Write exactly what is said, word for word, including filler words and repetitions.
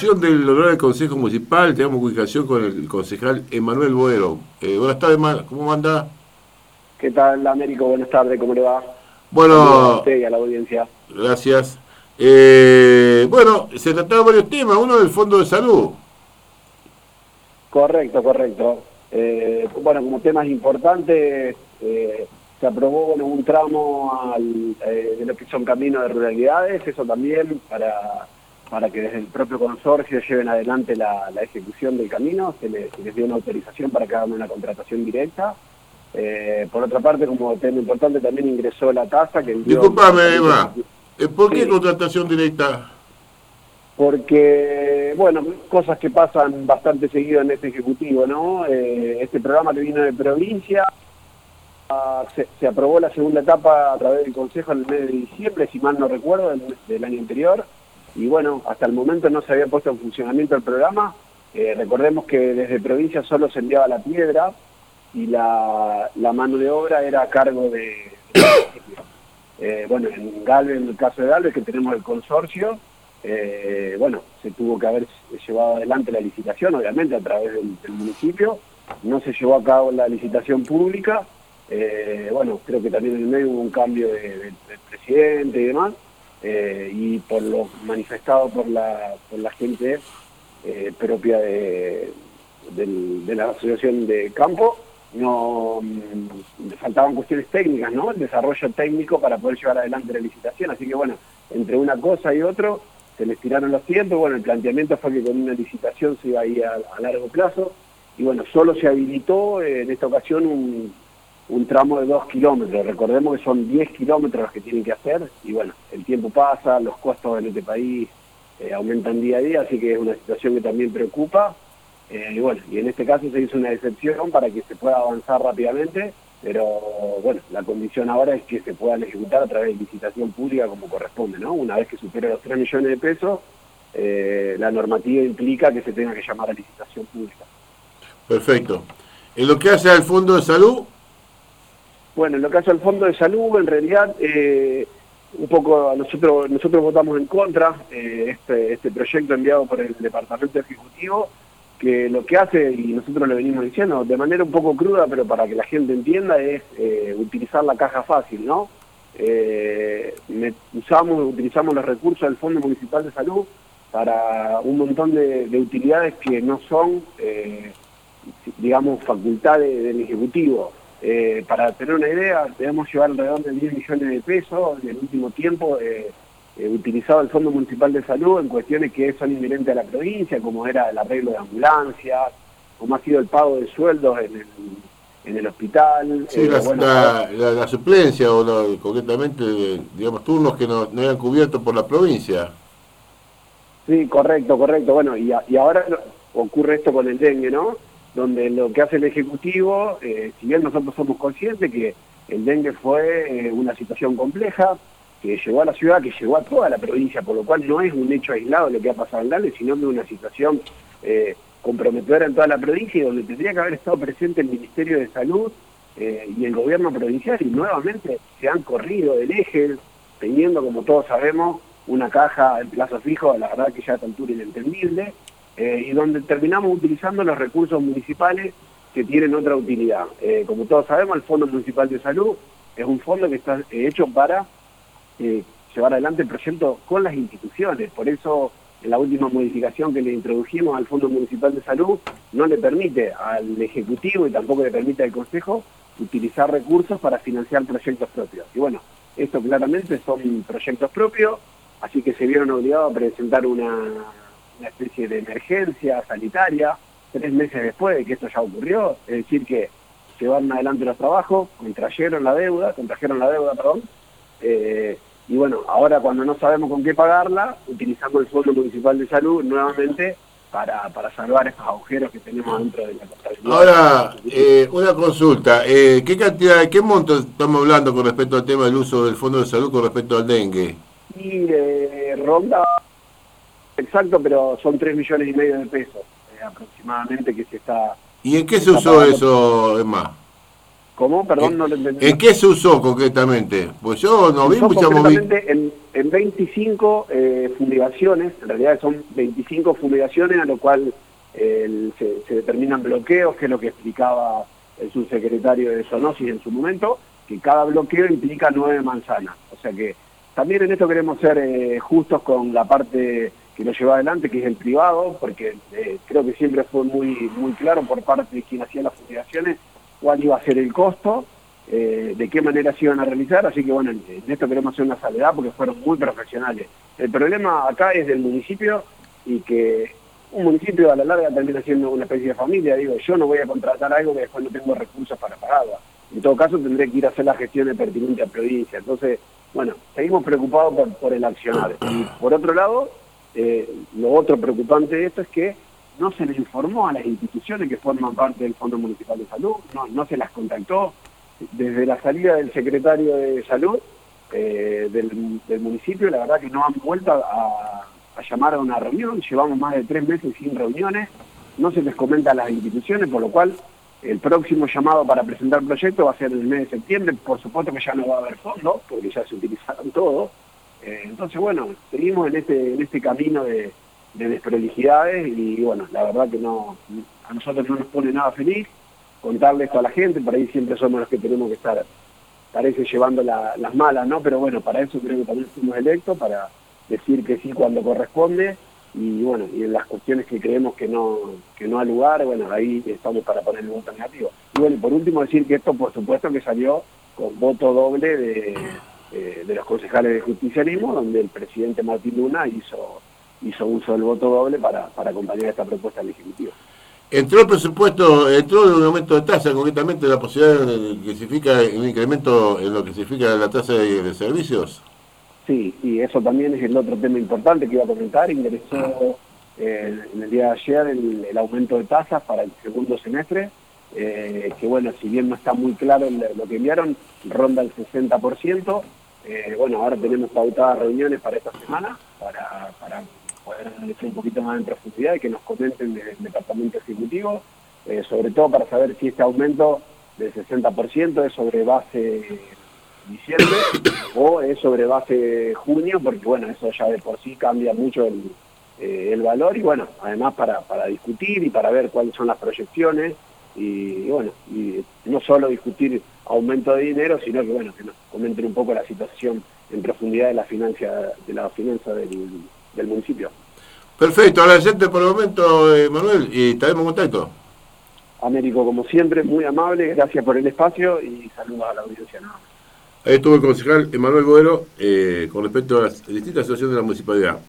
información del honorario del Consejo Municipal. Tenemos comunicación con el concejal Emanuel Boero. Eh, buenas tardes, ¿cómo anda? ¿Qué tal, Américo? Buenas tardes, ¿cómo le va? Bueno, saludos a usted y a la audiencia. Gracias. Eh, bueno, se trataron varios temas, uno del Fondo de Salud. Correcto, correcto. Eh, bueno, como temas importantes, eh, se aprobó bueno, un tramo al, eh, de lo que son caminos de ruralidades, eso también para, para que desde el propio consorcio lleven adelante la, la ejecución del camino, se les, se les dio una autorización para que hagan una contratación directa. Eh, por otra parte, como tema importante, también ingresó la tasa que envió... Disculpame, Eva, ¿por qué sí. contratación directa? Porque, bueno, cosas que pasan bastante seguido en este Ejecutivo, ¿no? Eh, este programa que vino de provincia, uh, se, se aprobó la segunda etapa a través del Consejo en el mes de diciembre, si mal no recuerdo, del, del año anterior, y bueno, hasta el momento no se había puesto en funcionamiento el programa. Eh, recordemos que desde provincia solo se enviaba la piedra y la, la mano de obra era a cargo de... eh, bueno, en Galvez, en el caso de Galvez, que tenemos el consorcio, Eh, bueno, se tuvo que haber llevado adelante la licitación, obviamente a través del, del municipio, no se llevó a cabo la licitación pública, eh, bueno, creo que también en el medio hubo un cambio de, de, del presidente y demás, eh, y por lo manifestado por la, por la gente eh, propia de, del, de la asociación de campo, no mm, faltaban cuestiones técnicas, ¿no? El desarrollo técnico para poder llevar adelante la licitación, así que bueno, entre una cosa y otro, se les tiraron los tiempos. Bueno, el planteamiento fue que con una licitación se iba a ir a, a largo plazo, y bueno, solo se habilitó eh, en esta ocasión un, un tramo de dos kilómetros, recordemos que son diez kilómetros los que tienen que hacer, y bueno, el tiempo pasa, los costos en este país eh, aumentan día a día, así que es una situación que también preocupa, eh, y bueno, y en este caso se hizo una excepción para que se pueda avanzar rápidamente, pero bueno, la condición ahora es que se puedan ejecutar a través de licitación pública como corresponde, ¿no? Una vez que supera los tres millones de pesos, eh, la normativa implica que se tenga que llamar a licitación pública. Perfecto. ¿En lo que hace al Fondo de Salud? Bueno, en lo que hace al Fondo de Salud, en realidad, eh, un poco nosotros nosotros votamos en contra eh, este, este proyecto enviado por el Departamento Ejecutivo, que lo que hace, y nosotros lo venimos diciendo, de manera un poco cruda, pero para que la gente entienda, es eh, utilizar la caja fácil, ¿no? Eh, me, usamos, utilizamos los recursos del Fondo Municipal de Salud para un montón de, de utilidades que no son, eh, digamos, facultades del Ejecutivo. Eh, para tener una idea, debemos llevar alrededor de diez millones de pesos en el último tiempo, eh, Eh, utilizado el Fondo Municipal de Salud en cuestiones que son inherentes a la provincia, como era el arreglo de ambulancias, como ha sido el pago de sueldos en el, en el hospital. Sí, eh, la, bueno, la, la, la suplencia, o la, concretamente, digamos, turnos que no, no eran cubiertos por la provincia. Sí, correcto, correcto. Bueno, y, a, y ahora ocurre esto con el dengue, ¿no? Donde lo que hace el Ejecutivo, eh, si bien nosotros somos conscientes que el dengue fue eh, una situación compleja, que llegó a la ciudad, que llegó a toda la provincia, por lo cual no es un hecho aislado lo que ha pasado en Galvez, sino que es una situación eh, comprometedora en toda la provincia, y donde tendría que haber estado presente el Ministerio de Salud eh, y el gobierno provincial, y nuevamente se han corrido del eje, teniendo, como todos sabemos, una caja en plazo fijo, la verdad que ya a esta altura inentendible, eh, y donde terminamos utilizando los recursos municipales que tienen otra utilidad. Eh, como todos sabemos, el Fondo Municipal de Salud es un fondo que está hecho para Eh, llevar adelante el proyecto con las instituciones. Por eso, en la última modificación que le introdujimos al Fondo Municipal de Salud, no le permite al Ejecutivo y tampoco le permite al Consejo utilizar recursos para financiar proyectos propios. Y bueno, esto claramente son proyectos propios, así que se vieron obligados a presentar una, una especie de emergencia sanitaria tres meses después de que esto ya ocurrió, es decir que llevaron adelante los trabajos, contrajeron la deuda, contrajeron la deuda, perdón, Eh, y bueno, ahora cuando no sabemos con qué pagarla, utilizamos el Fondo Municipal de Salud nuevamente para, para salvar estos agujeros que tenemos dentro de la contabilidad. Ahora, eh, una consulta, eh, ¿qué cantidad, qué monto estamos hablando con respecto al tema del uso del Fondo de Salud con respecto al dengue? Y eh, ronda exacto, pero son tres millones y medio de pesos eh, aproximadamente que se está... ¿Y en qué se usó eso, Emma? ¿Cómo? Perdón, ¿En, no lo entendí. ¿En qué se usó concretamente? Pues yo no vi mucha movilidad. En, en veinticinco eh, fumigaciones, en realidad son veinticinco fumigaciones, a lo cual eh, se, se determinan bloqueos, que es lo que explicaba el subsecretario de Zoonosis en su momento, que cada bloqueo implica nueve manzanas. O sea que también en esto queremos ser eh, justos con la parte que lo lleva adelante, que es el privado, porque eh, creo que siempre fue muy, muy claro por parte de quien hacía las fumigaciones cuál iba a ser el costo, eh, de qué manera se iban a realizar, así que bueno, en, en esto queremos hacer una salvedad porque fueron muy profesionales. El problema acá es del municipio y que un municipio a la larga termina siendo una especie de familia. Digo, yo no voy a contratar algo que después no tengo recursos para pagarlo. En todo caso tendré que ir a hacer las gestiones pertinentes a provincia. Entonces, bueno, seguimos preocupados por, por el accionar. Y por otro lado, eh, lo otro preocupante de esto es que no se les informó a las instituciones que forman parte del Fondo Municipal de Salud, no, no se las contactó. Desde la salida del secretario de Salud eh, del, del municipio, la verdad que no han vuelto a, a llamar a una reunión, llevamos más de tres meses sin reuniones, no se les comenta a las instituciones, por lo cual el próximo llamado para presentar proyectos va a ser en el mes de septiembre. Por supuesto que ya no va a haber fondos, porque ya se utilizaron todos. Eh, entonces, bueno, seguimos en este, en este camino de de desprolijidades y bueno, la verdad que no, a nosotros no nos pone nada feliz contarle esto a la gente, por ahí siempre somos los que tenemos que estar, parece, llevando la, las malas, ¿no? Pero bueno, para eso creo que también fuimos electos, para decir que sí cuando corresponde y bueno, y en las cuestiones que creemos que no, que no ha lugar, bueno, ahí estamos para poner el voto negativo. Y bueno, y por último decir que esto por supuesto que salió con voto doble de, de, de los concejales de justicialismo, donde el presidente Martín Luna hizo hizo uso del voto doble para, para acompañar esta propuesta del Ejecutivo. ¿Entró el presupuesto, entró de un aumento de tasa, concretamente la posibilidad de que significa un incremento en lo que significa la tasa de, de servicios? Sí, y eso también es el otro tema importante que iba a comentar. Ingresó eh, en el día de ayer el, el aumento de tasas para el segundo semestre, eh, que bueno, si bien no está muy claro lo que enviaron, ronda el sesenta por ciento. Eh, bueno, ahora tenemos pautadas reuniones para esta semana, para... para poder analizar un poquito más en profundidad y que nos comenten desde el Departamento Ejecutivo, eh, sobre todo para saber si este aumento del sesenta por ciento es sobre base diciembre o es sobre base junio, porque bueno, eso ya de por sí cambia mucho el, eh, el valor y bueno, además para, para discutir y para ver cuáles son las proyecciones y, y bueno, y no solo discutir aumento de dinero, sino que bueno, que nos comenten un poco la situación en profundidad de la finanza, de la finanza del del municipio. Perfecto, agradecerte por el momento, eh, Manuel, y estaremos en contacto. Américo, como siempre, muy amable, gracias por el espacio y saludos a la audiencia. ¿No? Ahí estuvo el concejal Emanuel Boero eh, con respecto a las distintas situaciones de la municipalidad.